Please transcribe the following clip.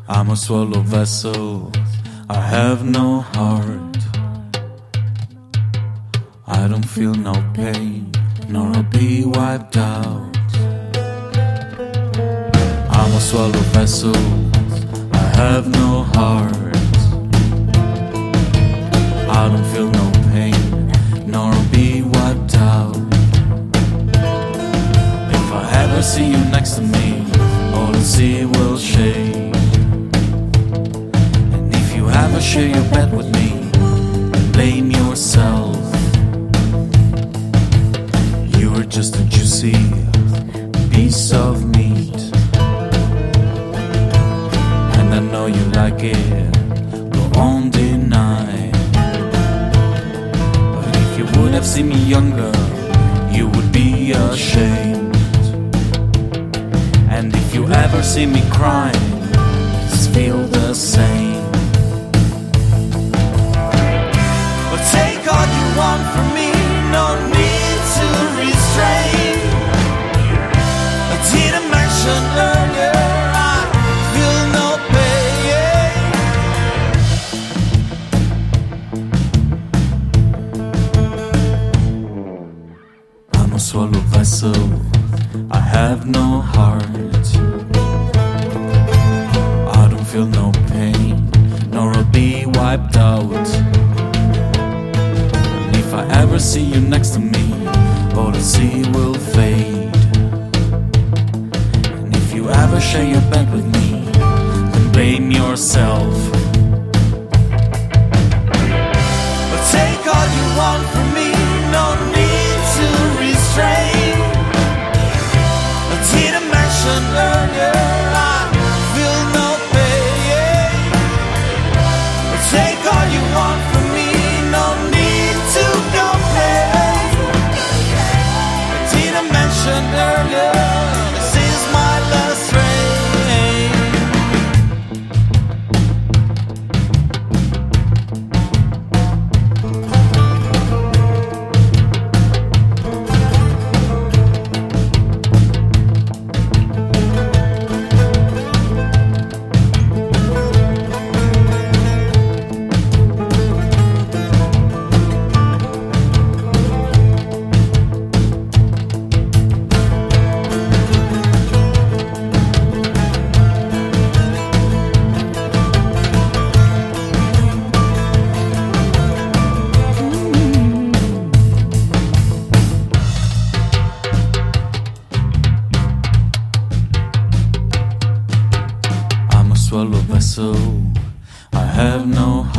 I'm a swallow vessel, I have no heart. I don't feel no pain, nor I'll be wiped out. I'm a swallow vessel, I have no heart. I don't feel no pain, nor I'll be wiped out. If I ever see you next to me, all I see will shade. And if you ever share your bed with me, blame yourself. You are just a juicy piece of meat, and I know you like it, go on deny. But if you would have seen me younger, you would be ashamed. And if you ever see me crying, just feel the same. But take all you want from me, no need to restrain. I didn't mention earlier, I feel no pain. I'm a swallow vessel, I have no heart. I don't feel no pain, nor I'll be wiped out. And if I ever see you next to me, all I see will fade. And if you ever share your bed with me, then blame yourself. But take all you want from me, no need to restrain. I didn't mention earlier, I feel no pain. But take all you want from me, no need to complain. I didn't mention earlier, this is my last train. Swallow vessel, I have no